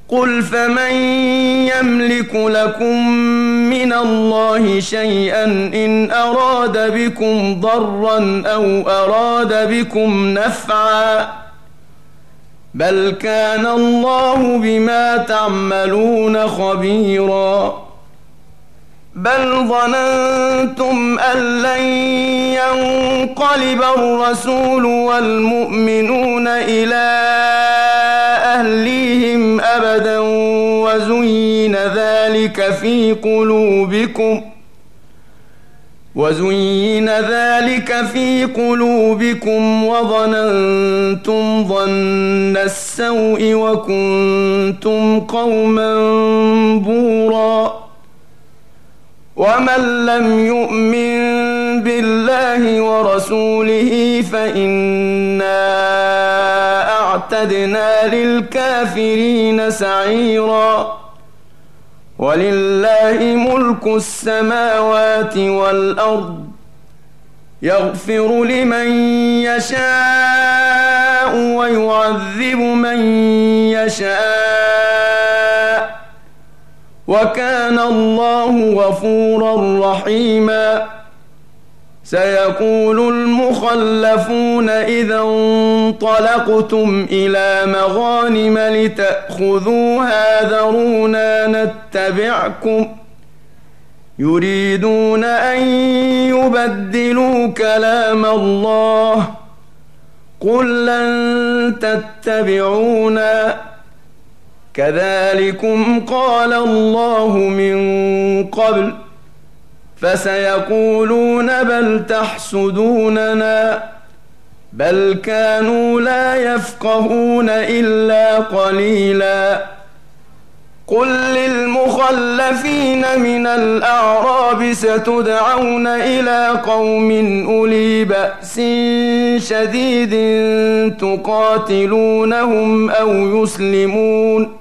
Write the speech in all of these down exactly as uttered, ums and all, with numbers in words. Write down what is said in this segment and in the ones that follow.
قل فمن يملك لكم من الله شيئا إن أراد بكم ضرا أو أراد بكم نفعا بل كان الله بما تعملون خبيرا بل ظننتم أن لن ينقلب الرسول والمؤمنون إلى أهليهم أبدا وزين ذلك في قلوبكم وزين ذلك في قلوبكم وظننتم ظن السوء وكنتم قوما بورا ومن لم يؤمن بالله ورسوله فإنا أعتدنا للكافرين سعيرا ولله ملك السماوات والأرض يغفر لمن يشاء ويعذب من يشاء وكان الله غفورا رحيما سيقول المخلفون إذا انطلقتم إلى مغانم لتأخذوها ذرونا نتبعكم يريدون أن يبدلوا كلام الله قل لن تتبعونا كذلكم قال الله من قبل فسيقولون بل تحسدوننا بل كانوا لا يفقهون إلا قليلا قل للمخلفين من الأعراب ستدعون إلى قوم أولي بأس شديد تقاتلونهم أو يسلمون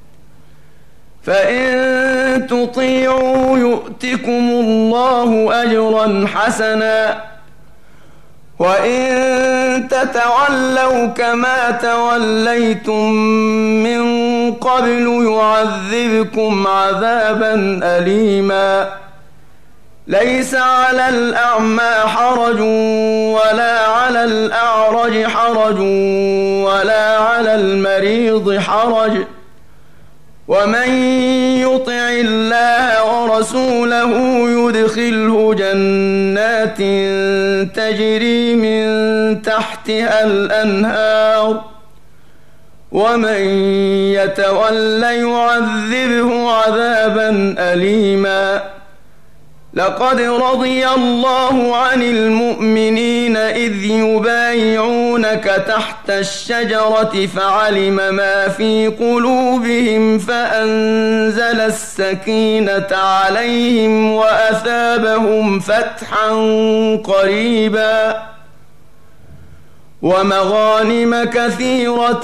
فإن تطيعوا يؤتكم الله أجرا حسنا وإن تتولوا كما توليتم من قبل يعذبكم عذابا أليما ليس على الأعمى حرج ولا على الأعرج حرج ولا على المريض حرج ومن يطع الله ورسوله يدخله جنات تجري من تحتها الأنهار ومن يتول يعذبه عذابا أليما لقد رضي الله عن المؤمنين إذ يبايعونك تحت الشجرة فعلم ما في قلوبهم فأنزل السكينة عليهم وأثابهم فتحا قريبا ومغانم كثيرة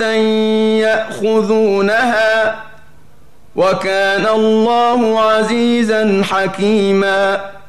يأخذونها وكان الله عزيزا حكيما